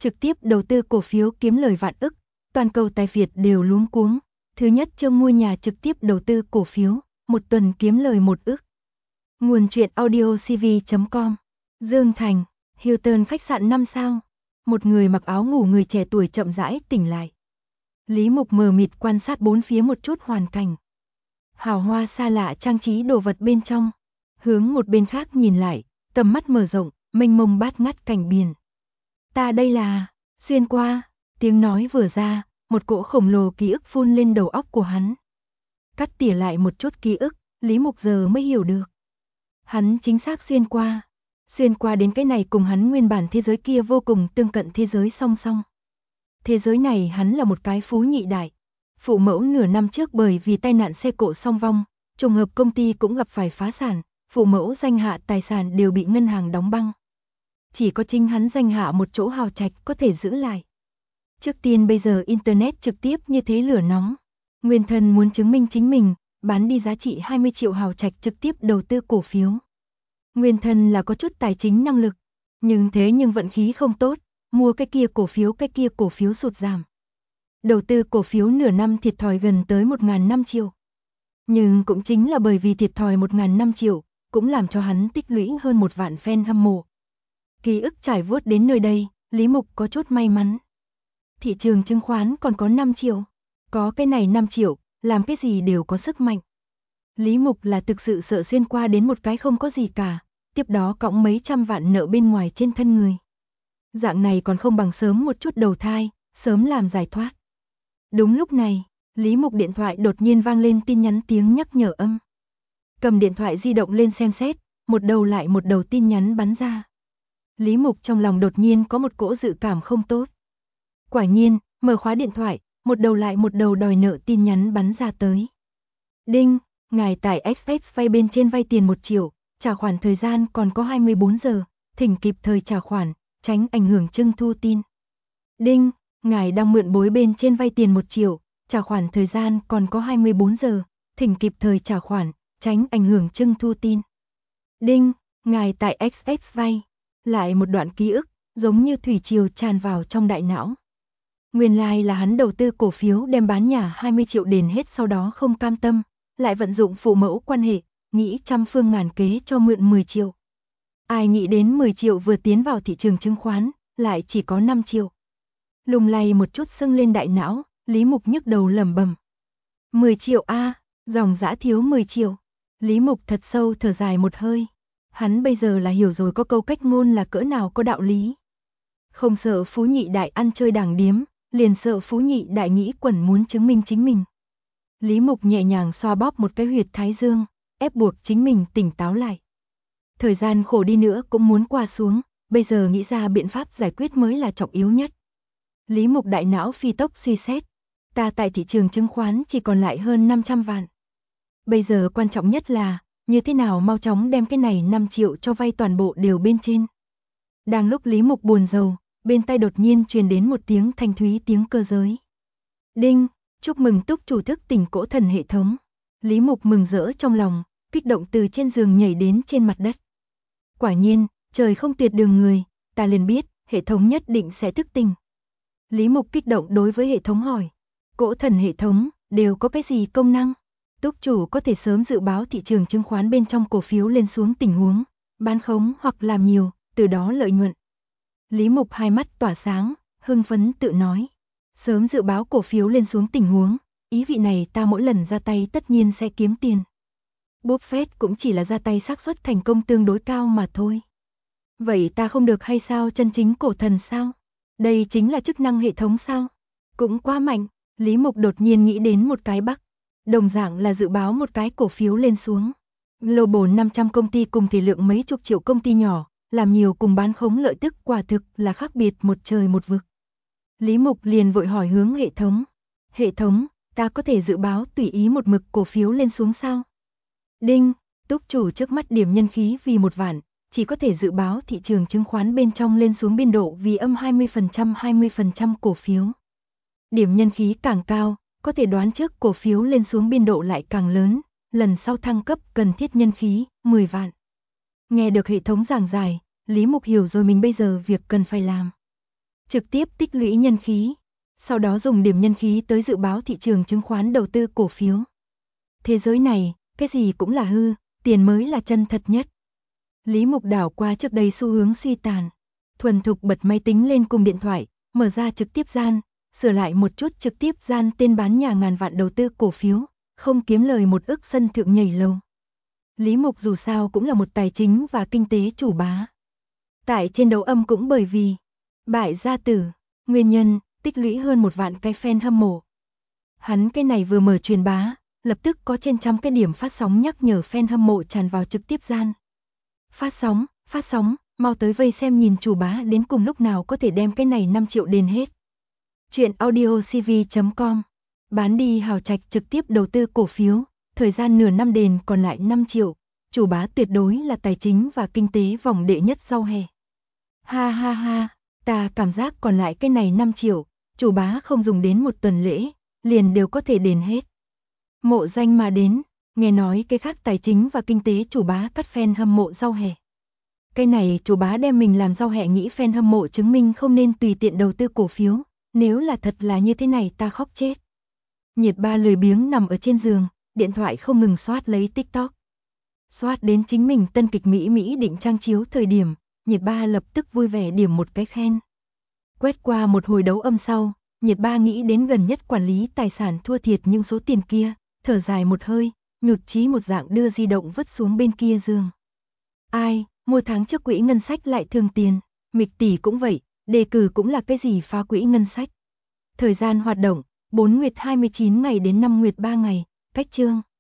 trực tiếp đầu tư cổ phiếu kiếm lời vạn ức, toàn cầu tài Việt đều luống cuống. Thứ nhất Trương mua nhà trực tiếp đầu tư cổ phiếu, một tuần kiếm lời 1 ức. Nguồn truyện audio cv.com. Dương Thành, Hilton khách sạn 5 sao. Một người mặc áo ngủ người trẻ tuổi chậm rãi tỉnh lại. Lý Mục mờ mịt quan sát bốn phía một chút hoàn cảnh. Hào hoa xa lạ trang trí đồ vật bên trong. Hướng một bên khác nhìn lại, tầm mắt mở rộng, mênh mông bát ngát cảnh biển. Ta đây là, xuyên qua, tiếng nói vừa ra, một cỗ khổng lồ ký ức phun lên đầu óc của hắn. Cắt tỉa lại một chút ký ức, Lý Mục giờ mới hiểu được. Hắn chính xác xuyên qua đến cái này cùng hắn nguyên bản thế giới kia vô cùng tương cận thế giới song song. Thế giới này hắn là một cái phú nhị đại. Phụ mẫu nửa năm trước bởi vì tai nạn xe cộ song vong, trùng hợp công ty cũng gặp phải phá sản, phụ mẫu danh hạ tài sản đều bị ngân hàng đóng băng. Chỉ có chính hắn danh hạ một chỗ hào trạch có thể giữ lại. Trước tiên bây giờ Internet trực tiếp như thế lửa nóng. Nguyên thân muốn chứng minh chính mình, bán đi giá trị 20 triệu hào trạch trực tiếp đầu tư cổ phiếu. Nguyên thân là có chút tài chính năng lực, nhưng vận khí không tốt, mua cái kia cổ phiếu sụt giảm. Đầu tư cổ phiếu nửa năm thiệt thòi gần tới 1.500 triệu. Nhưng cũng chính là bởi vì thiệt thòi 1.500 triệu, cũng làm cho hắn tích lũy hơn 1 vạn fan hâm mộ. Ký ức trải vuốt đến nơi đây, Lý Mục có chút may mắn. Thị trường chứng khoán còn có 5 triệu. Có cái này 5 triệu, làm cái gì đều có sức mạnh. Lý Mục là thực sự sợ xuyên qua đến một cái không có gì cả, tiếp đó cõng mấy trăm vạn nợ bên ngoài trên thân người. Dạng này còn không bằng sớm một chút đầu thai, sớm làm giải thoát. Đúng lúc này, Lý Mục điện thoại đột nhiên vang lên tin nhắn tiếng nhắc nhở âm. Cầm điện thoại di động lên xem xét, một đầu lại một đầu tin nhắn bắn ra. Lý Mục trong lòng đột nhiên có một cỗ dự cảm không tốt. Quả nhiên, mở khóa điện thoại, một đầu lại một đầu đòi nợ tin nhắn bắn ra tới. Đinh, ngài tại XX vay bên trên vay tiền 1 triệu, trả khoản thời gian còn có 24 giờ, thỉnh kịp thời trả khoản, tránh ảnh hưởng trưng thu tin. Đinh, ngài đang mượn bối bên trên vay tiền 1 triệu, trả khoản thời gian còn có 24 giờ, thỉnh kịp thời trả khoản, tránh ảnh hưởng trưng thu tin. Đinh, ngài tại XX vay. Lại một đoạn ký ức, giống như thủy triều tràn vào trong đại não. Nguyên lai là hắn đầu tư cổ phiếu đem bán nhà 20 triệu đền hết sau đó không cam tâm, lại vận dụng phụ mẫu quan hệ, nghĩ trăm phương ngàn kế cho mượn 10 triệu. Ai nghĩ đến 10 triệu vừa tiến vào thị trường chứng khoán, lại chỉ có 5 triệu. Lùng lay một chút sưng lên đại não, Lý Mục nhức đầu lẩm bẩm. 10 triệu a, dòng dã thiếu 10 triệu. Lý Mục thật sâu thở dài một hơi. Hắn bây giờ là hiểu rồi có câu cách ngôn là cỡ nào có đạo lý. Không sợ phú nhị đại ăn chơi đảng điếm, liền sợ phú nhị đại nghĩ quẩn muốn chứng minh chính mình. Lý Mục nhẹ nhàng xoa bóp một cái huyệt thái dương, ép buộc chính mình tỉnh táo lại. Thời gian khổ đi nữa cũng muốn qua xuống, bây giờ nghĩ ra biện pháp giải quyết mới là trọng yếu nhất. Lý Mục đại não phi tốc suy xét, ta tại thị trường chứng khoán chỉ còn lại hơn 500 vạn. Bây giờ quan trọng nhất là như thế nào mau chóng đem cái này 5 triệu cho vay toàn bộ đều bên trên. Đang lúc Lý Mục buồn rầu, bên tai đột nhiên truyền đến một tiếng thanh thúy tiếng cơ giới. Đinh, chúc mừng túc chủ thức tỉnh cỗ thần hệ thống. Lý Mục mừng rỡ trong lòng, kích động từ trên giường nhảy đến trên mặt đất. Quả nhiên, trời không tuyệt đường người, ta liền biết, hệ thống nhất định sẽ thức tỉnh. Lý Mục kích động đối với hệ thống hỏi, cỗ thần hệ thống, đều có cái gì công năng? Túc chủ có thể sớm dự báo thị trường chứng khoán bên trong cổ phiếu lên xuống tình huống, bán khống hoặc làm nhiều, từ đó lợi nhuận. Lý Mục hai mắt tỏa sáng, hưng phấn tự nói. Sớm dự báo cổ phiếu lên xuống tình huống, ý vị này ta mỗi lần ra tay tất nhiên sẽ kiếm tiền. Buffett cũng chỉ là ra tay xác suất thành công tương đối cao mà thôi. Vậy ta không được hay sao, chân chính cổ thần sao? Đây chính là chức năng hệ thống sao? Cũng quá mạnh, Lý Mục đột nhiên nghĩ đến một cái bắc. Đồng dạng là dự báo một cái cổ phiếu lên xuống. Global 500 công ty cùng tỷ lượng mấy chục triệu công ty nhỏ, làm nhiều cùng bán khống lợi tức quả thực là khác biệt một trời một vực. Lý Mục liền vội hỏi hướng hệ thống. Hệ thống, ta có thể dự báo tùy ý một mực cổ phiếu lên xuống sao? Đinh, túc chủ trước mắt điểm nhân khí vì 1 vạn, chỉ có thể dự báo thị trường chứng khoán bên trong lên xuống biên độ vì âm 20% cổ phiếu. Điểm nhân khí càng cao, có thể đoán trước cổ phiếu lên xuống biên độ lại càng lớn, lần sau thăng cấp cần thiết nhân khí 10 vạn. Nghe được hệ thống giảng giải, Lý Mục hiểu rồi mình bây giờ việc cần phải làm. trực tiếp tích lũy nhân khí, sau đó dùng điểm nhân khí tới dự báo thị trường chứng khoán đầu tư cổ phiếu. Thế giới này, cái gì cũng là hư, tiền mới là chân thật nhất. Lý Mục đảo qua trước đây xu hướng suy tàn, thuần thục bật máy tính lên cùng điện thoại, mở ra trực tiếp gian, sửa lại một chút trực tiếp gian tên bán nhà ngàn vạn đầu tư cổ phiếu, không kiếm lời 1 ức sân thượng nhảy lầu. Lý Mục dù sao cũng là một tài chính và kinh tế chủ bá. Tại trên đấu âm cũng bởi vì bại gia tử, nguyên nhân, tích lũy hơn 1 vạn cái fan hâm mộ. Hắn cái này vừa mở truyền bá, lập tức có trên trăm cái điểm phát sóng nhắc nhở fan hâm mộ tràn vào trực tiếp gian. Phát sóng, mau tới vây xem nhìn chủ bá đến cùng lúc nào có thể đem cái này 5 triệu đền hết. Chuyện audiocv.com, bán đi hào trạch trực tiếp đầu tư cổ phiếu, thời gian nửa năm đền còn lại 5 triệu, chủ bá tuyệt đối là tài chính và kinh tế vòng đệ nhất sau hè. Ha ha ha, ta cảm giác còn lại cái này 5 triệu, chủ bá không dùng đến 1 tuần lễ, liền đều có thể đền hết. Mộ danh mà đến, nghe nói cái khác tài chính và kinh tế chủ bá cắt fan hâm mộ rau hẹ. Cái này chủ bá đem mình làm rau hẹ nghĩ fan hâm mộ chứng minh không nên tùy tiện đầu tư cổ phiếu, nếu là thật là như thế này ta khóc chết. Nhiệt Ba lười biếng nằm ở trên giường, điện thoại không ngừng soát lấy TikTok. Soát đến chính mình tân kịch Mỹ định trang chiếu thời điểm, Nhiệt Ba lập tức vui vẻ điểm một cái khen. Quét qua một hồi đấu âm sau, Nhiệt Ba nghĩ đến gần nhất quản lý tài sản thua thiệt những số tiền kia, thở dài một hơi, nhụt chí một dạng đưa di động vứt xuống bên kia giường. Ai, mua tháng trước quỹ ngân sách lại thương tiền, Mịch tỷ cũng vậy, đề cử cũng là cái gì phá quỹ ngân sách. Thời gian hoạt động, 4 nguyệt 29 ngày đến 5 nguyệt 3 ngày, cách chương.